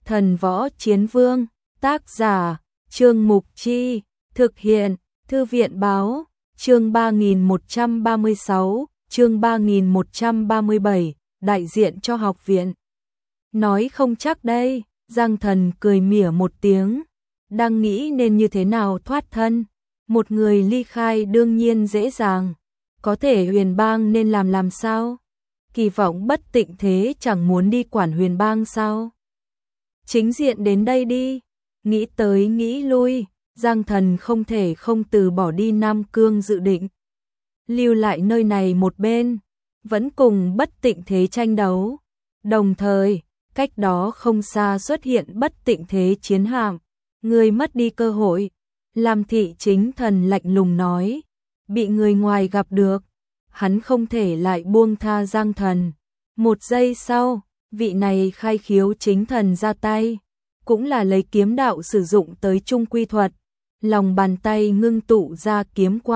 Thần Võ Chiến Vương, tác giả, Trương Mục Chi, thực hiện, Thư viện Báo, chương 3136, chương 3137, đại diện cho học viện. Nói không chắc đây, Giang Thần cười mỉa một tiếng, đang nghĩ nên như thế nào thoát thân. Một người ly khai đương nhiên dễ dàng, có thể Huyền Bang nên làm sao? Kỳ vọng Bất Tịnh Thế chẳng muốn đi quản Huyền Bang sao? Chính diện đến đây đi, nghĩ tới nghĩ lui, Giang Thần không thể không từ bỏ đi Nam Cương dự định. Lưu lại nơi này một bên, vẫn cùng Bất Tịnh Thế tranh đấu. Đồng thời, cách đó không xa xuất hiện Bất Tịnh Thế chiến hạm, người mất đi cơ hội. Lam Thị Chính Thần lạnh lùng nói, bị người ngoài gặp được, hắn không thể lại buông tha Giang Thần. Một giây sau, vị này khai khiếu chính thần ra tay, cũng là lấy kiếm đạo sử dụng tới trung quy thuật, lòng bàn tay ngưng tụ ra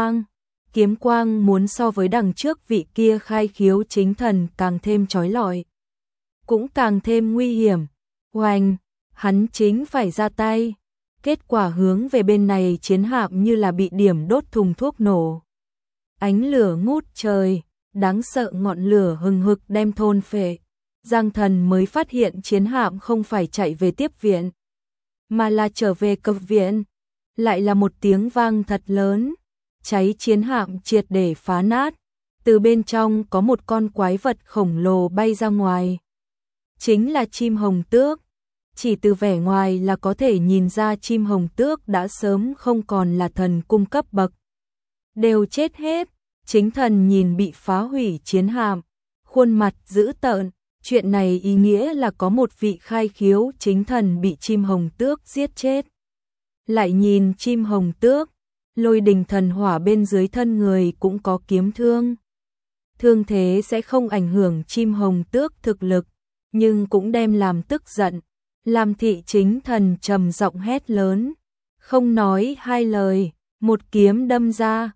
kiếm quang muốn so với đằng trước vị kia khai khiếu chính thần càng thêm chói lọi, cũng càng thêm nguy hiểm. Oanh, hắn chính phải ra tay, kết quả hướng về bên này chiến hạm như là bị điểm đốt thùng thuốc nổ. Ánh lửa ngút trời, đáng sợ ngọn lửa hừng hực đem thôn phệ. Giang Thần mới phát hiện chiến hạm không phải chạy về tiếp viện, mà là trở về cập viện. Lại là một tiếng vang thật lớn, cháy chiến hạm triệt để phá nát. Từ bên trong có một con quái vật khổng lồ bay ra ngoài. Chính là chim hồng tước. Chỉ từ vẻ ngoài là có thể nhìn ra chim hồng tước đã sớm không còn là thần cung cấp bậc. Đều chết hết. Chính thần nhìn bị phá hủy chiến hạm, khuôn mặt dữ tợn. Chuyện này ý nghĩa là có một vị khai khiếu chính thần bị chim hồng tước giết chết. Lại nhìn chim hồng tước, lôi đình thần hỏa bên dưới thân người cũng có kiếm thương. Thương thế sẽ không ảnh hưởng chim hồng tước thực lực, nhưng cũng đem làm tức giận. Lam Thị Chính Thần trầm giọng hét lớn, không nói hai lời, một kiếm đâm ra.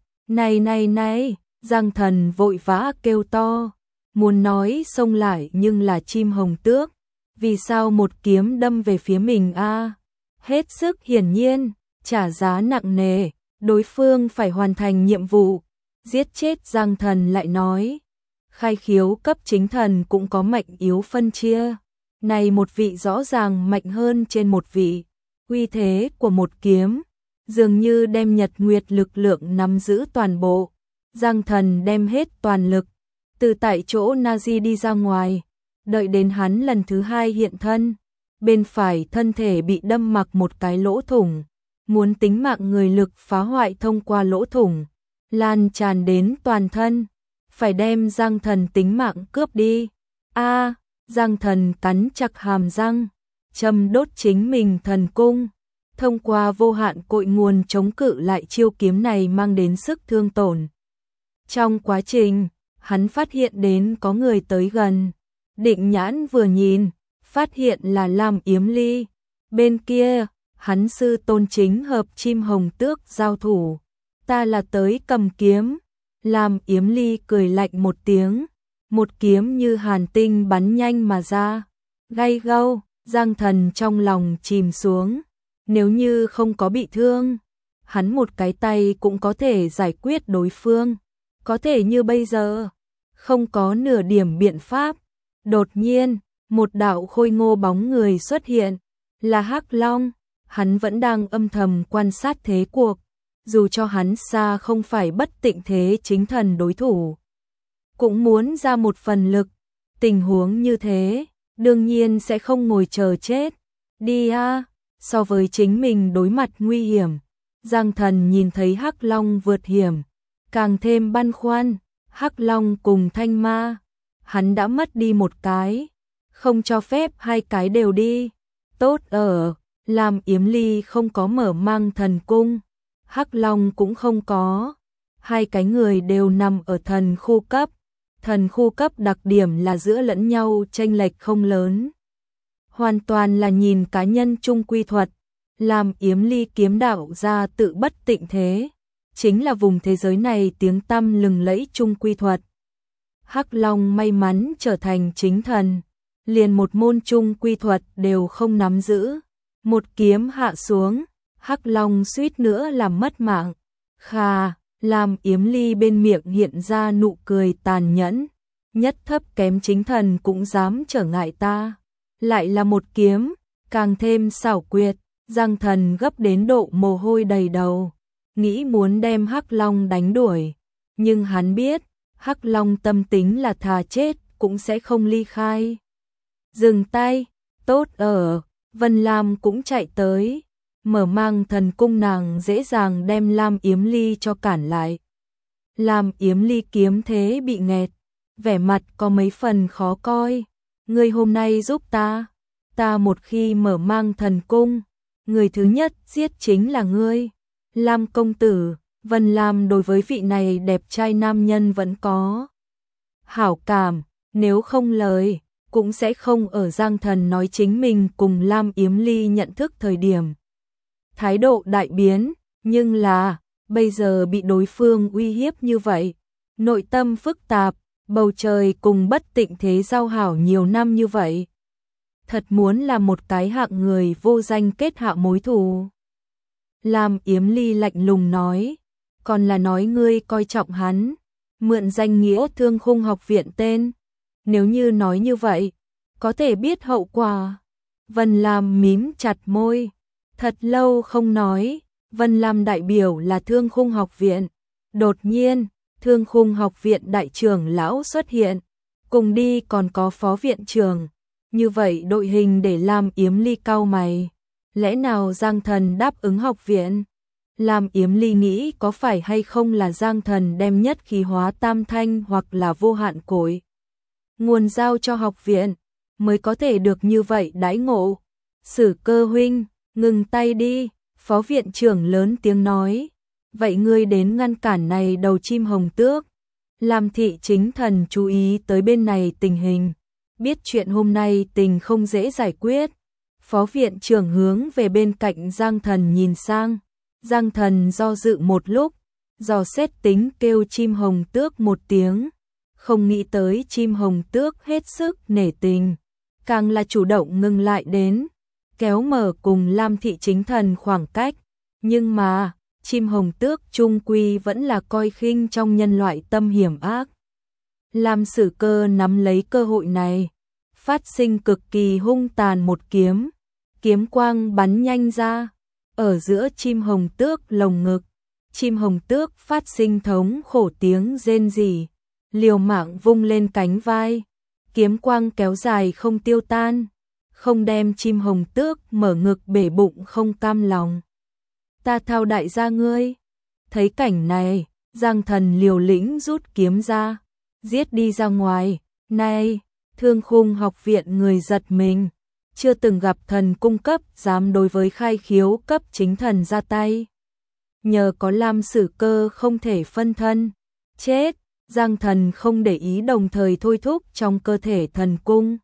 Này, Giang Thần vội vã kêu to, muốn nói xông lại nhưng là chim hồng tước, vì sao một kiếm đâm về phía mình a? Hết sức hiển nhiên, trả giá nặng nề, đối phương phải hoàn thành nhiệm vụ, giết chết. Giang Thần lại nói, khai khiếu cấp chính thần cũng có mạnh yếu phân chia, này một vị rõ ràng mạnh hơn trên một vị, uy thế của một kiếm dường như đem Nhật Nguyệt lực lượng nắm giữ toàn bộ. Giang Thần đem hết toàn lực, từ tại chỗ Nazi đi ra ngoài, đợi đến hắn lần thứ hai hiện thân, bên phải thân thể bị đâm mặc một cái lỗ thủng, muốn tính mạng người lực phá hoại thông qua lỗ thủng, lan tràn đến toàn thân, phải đem Giang Thần tính mạng cướp đi. A, Giang Thần cắn chặt hàm răng, châm đốt chính mình thần cung, thông qua vô hạn cội nguồn chống cự lại chiêu kiếm này mang đến sức thương tổn. Trong quá trình, hắn phát hiện đến có người tới gần, định nhãn vừa nhìn, phát hiện là Lam Yếm Ly. Bên kia, hắn sư tôn chính hợp chim hồng tước giao thủ, ta là tới cầm kiếm. Lam Yếm Ly cười lạnh một tiếng, một kiếm như hàn tinh bắn nhanh mà ra, gay gâu. Giang Thần trong lòng chìm xuống, nếu như không có bị thương, hắn một cái tay cũng có thể giải quyết đối phương, có thể như bây giờ, không có nửa điểm biện pháp. Đột nhiên, một đạo khôi ngô bóng người xuất hiện, là Hắc Long. Hắn vẫn đang âm thầm quan sát thế cuộc, dù cho hắn xa không phải Bất Tịnh Thế chính thần đối thủ, cũng muốn ra một phần lực. Tình huống như thế, đương nhiên sẽ không ngồi chờ chết. Đi a, so với chính mình đối mặt nguy hiểm, Giang Thần nhìn thấy Hắc Long vượt hiểm, càng thêm băn khoăn. Hắc Long cùng Thanh Ma, hắn đã mất đi một cái, không cho phép hai cái đều đi. Tốt ở, Lam Yếm Ly không có mở mang thần cung, Hắc Long cũng không có, hai cái người đều nằm ở thần khu cấp. Thần khu cấp đặc điểm là giữa lẫn nhau chênh lệch không lớn, hoàn toàn là nhìn cá nhân trung quy thuật. Lam Yếm Ly kiếm đạo ra tự Bất Tịnh Thế, chính là vùng thế giới này tiếng tăm lừng lẫy trung quy thuật. Hắc Long may mắn trở thành chính thần, liền một môn trung quy thuật đều không nắm giữ. Một kiếm hạ xuống, Hắc Long suýt nữa làm mất mạng. Khà, Lam Yếm Ly bên miệng hiện ra nụ cười tàn nhẫn. Nhất thấp kém chính thần cũng dám trở ngại ta. Lại là một kiếm, càng thêm xảo quyệt. Giang Thần gấp đến độ mồ hôi đầy đầu, nghĩ muốn đem Hắc Long đánh đuổi. Nhưng hắn biết, Hắc Long tâm tính là thà chết cũng sẽ không ly khai. Dừng tay, tốt ở, Vân Lam cũng chạy tới. Mở mang thần cung nàng dễ dàng đem Lam Yếm Ly cho cản lại. Lam Yếm Ly kiếm thế bị nghẹt, vẻ mặt có mấy phần khó coi. Ngươi hôm nay giúp ta một khi mở mang thần cung, người thứ nhất giết chính là ngươi. Lam công tử, Vân Lam đối với vị này đẹp trai nam nhân vẫn có hảo cảm, nếu không lời, cũng sẽ không ở Giang Thần nói chính mình cùng Lam Yếm Ly nhận thức thời điểm. Thái độ đại biến, nhưng là, bây giờ bị đối phương uy hiếp như vậy, nội tâm phức tạp, bầu trời cùng bất tịnh thế giao hảo nhiều năm như vậy. Thật muốn là một cái hạng người vô danh kết hạ mối thù. Lam Yếm Ly lạnh lùng nói, còn là nói ngươi coi trọng hắn, mượn danh nghĩa Thương Khung học viện tên. Nếu như nói như vậy, có thể biết hậu quả. Vân Lam mím chặt môi, thật lâu không nói. Vân Lam đại biểu là Thương Khung học viện. Đột nhiên, Thương Khung học viện đại trưởng lão xuất hiện, cùng đi còn có phó viện trưởng. Như vậy đội hình để Lam Yếm Ly cau mày. Lẽ nào Giang Thần đáp ứng học viện? Lam Yếm Ly nghĩ có phải hay không là Giang Thần đem nhất khí hóa tam thanh hoặc là vô hạn cội nguồn giao cho học viện, mới có thể được như vậy đãi ngộ. Sử Cơ huynh, ngừng tay đi, phó viện trưởng lớn tiếng nói. Vậy ngươi đến ngăn cản này đầu chim hồng tước. Lam thị chính thần chú ý tới bên này tình hình, biết chuyện hôm nay tình không dễ giải quyết. Phó viện trưởng hướng về bên cạnh Giang Thần nhìn sang. Giang Thần do dự một lúc, dò xét tính kêu chim hồng tước một tiếng. Không nghĩ tới chim hồng tước hết sức nể tình, càng là chủ động ngừng lại đến, kéo mở cùng Lam thị chính thần khoảng cách. Nhưng mà, chim hồng tước trung quy vẫn là coi khinh trong nhân loại tâm hiểm ác. Lam Sử Cơ nắm lấy cơ hội này, phát sinh cực kỳ hung tàn một kiếm. Kiếm quang bắn nhanh ra, ở giữa chim hồng tước lồng ngực. Chim hồng tước phát sinh thống khổ tiếng rên rỉ, liều mạng vung lên cánh vai. Kiếm quang kéo dài không tiêu tan, không đem chim hồng tước mở ngực bể bụng không cam lòng. Ta thao đại gia ngươi. Thấy cảnh này, Giang Thần liều lĩnh rút kiếm ra, giết đi ra ngoài. Này, Thương Khung học viện người giật mình, chưa từng gặp thần cung cấp dám đối với khai khiếu cấp chính thần ra tay. Nhờ có Lam Sử Cơ không thể phân thân, chết. Giang Thần không để ý, đồng thời thôi thúc trong cơ thể thần cung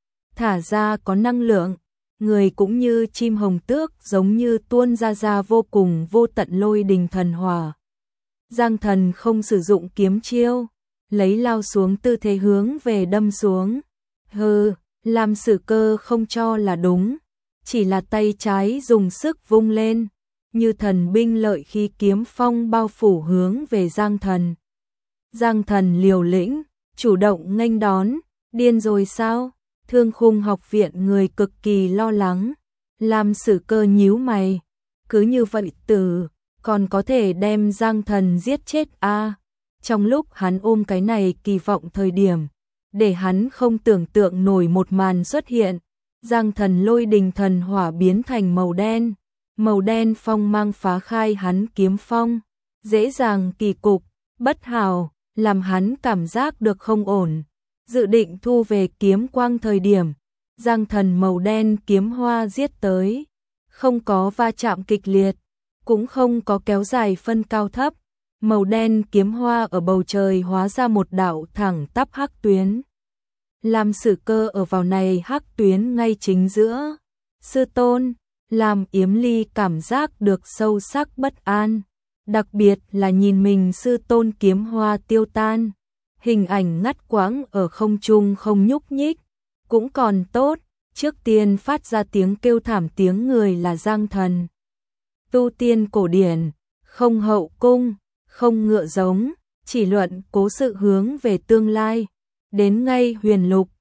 thả ra có năng lượng, người cũng như chim hồng tước giống như tuôn ra vô cùng vô tận lôi đình thần hỏa. Giang Thần không sử dụng kiếm chiêu, lấy lao xuống tư thế hướng về đâm xuống. Hừ, Lam Sử Cơ không cho là đúng, chỉ là tay trái dùng sức vung lên, như thần binh lợi khí kiếm phong bao phủ hướng về Giang Thần. Giang Thần liều lĩnh, chủ động nghênh đón. Điên rồi sao? Thương Khung học viện người cực kỳ lo lắng. Lam Sử Cơ nhíu mày, cứ như vậy còn có thể đem Giang Thần giết chết a? Trong lúc hắn ôm cái này kỳ vọng thời điểm, để hắn không tưởng tượng nổi một màn xuất hiện. Giang Thần lôi đình thần hỏa biến thành màu đen phong mang phá khai hắn kiếm phong, dễ dàng kỳ cục, bất hảo, làm hắn cảm giác được không ổn. Dự định thu về kiếm quang thời điểm, Giang Thần màu đen kiếm hoa giết tới, không có va chạm kịch liệt, cũng không có kéo dài phân cao thấp. Màu đen kiếm hoa ở bầu trời hóa ra một đạo thẳng tắp hắc tuyến. Lam Sử Cơ ở vào này hắc tuyến ngay chính giữa. Sư tôn, Lam Yếm Ly cảm giác được sâu sắc bất an, đặc biệt là nhìn mình sư tôn kiếm hoa tiêu tan, hình ảnh ngắt quãng ở không trung không nhúc nhích, cũng còn tốt, trước tiên phát ra tiếng kêu thảm tiếng người là Giang Thần. Tu tiên cổ điển, không hậu cung, không ngựa giống, chỉ luận cố sự hướng về tương lai. Đến ngay huyền lục,